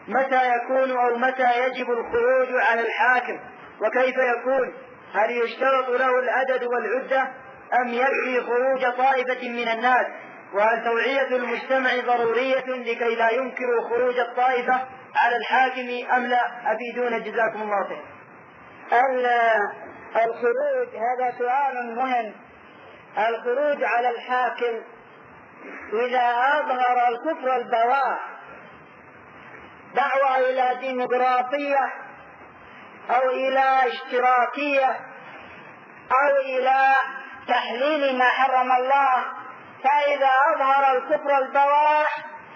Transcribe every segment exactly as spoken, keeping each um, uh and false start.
متى يكون أو متى يجب الخروج على الحاكم، وكيف يكون؟ هل يشترط له العدد والعدة أم يكفي خروج طائفة من الناس؟ وهل توعية المجتمع ضرورية لكي لا ينكروا خروج الطائفة على الحاكم أم لا؟ أفيدونا جزاكم الله خير. الخروج هذا سؤال مهم. الخروج على الحاكم إذا أظهر الكفر البواح، دعوة إلى ديمقراطية أو إلى اشتراكية أو إلى تحليل ما حرم الله، فإذا أظهر الكفر البواح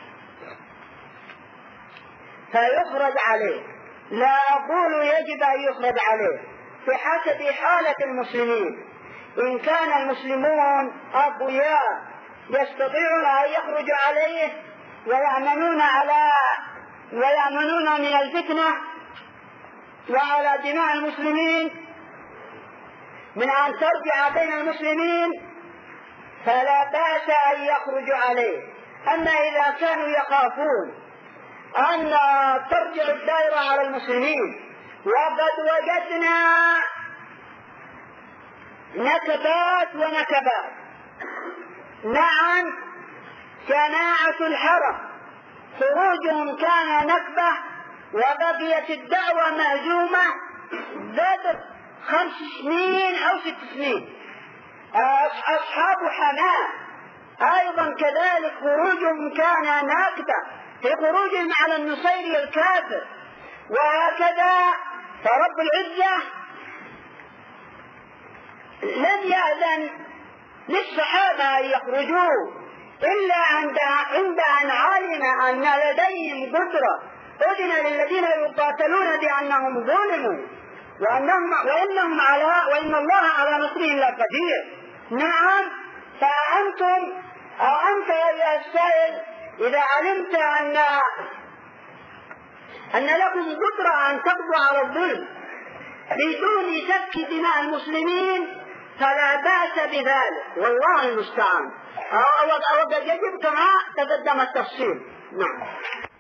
فيخرج عليه. لا أقول يجب أن يخرج عليه، بحسب حالة المسلمين. إن كان المسلمون أقوياء يستطيعون أن يخرجوا عليه ويأمنون على ويأمنون من الفتنة وعلى دماء المسلمين من أن ترجع بين المسلمين، فلا بأس أن يخرجوا عليه. أما إذا كانوا يخافون أن ترجع الدائرة على المسلمين، وقد وجدنا نكبات ونكبات. نعم، جماعة الحرم خروجهم كان نكبة وبقيت الدعوة مهزومة بدر خمس سنين أو ست سنين. أصحاب حماه أيضا كذلك خروجهم كان نكبة في خروجهم على النصيري الكافر، وهكذا. فرب العزة لم يأذن للصحابة أن يخرجوا إلا عند عند أن علم أن لديهم قدرة. أذن للذين يقاتلون بأنهم ظلموا وأنهم وإنهم على وإن الله على نصرهم لقدير. نعم، فأنتم أو أنت يا السائل إذا علمت أن أن لكم قدرة أن تقضوا على الظلم بدون سفك دماء المسلمين فلا بأس بذلك، والله المستعان. أو قد يجب كما تقدم التفصيل. نعم.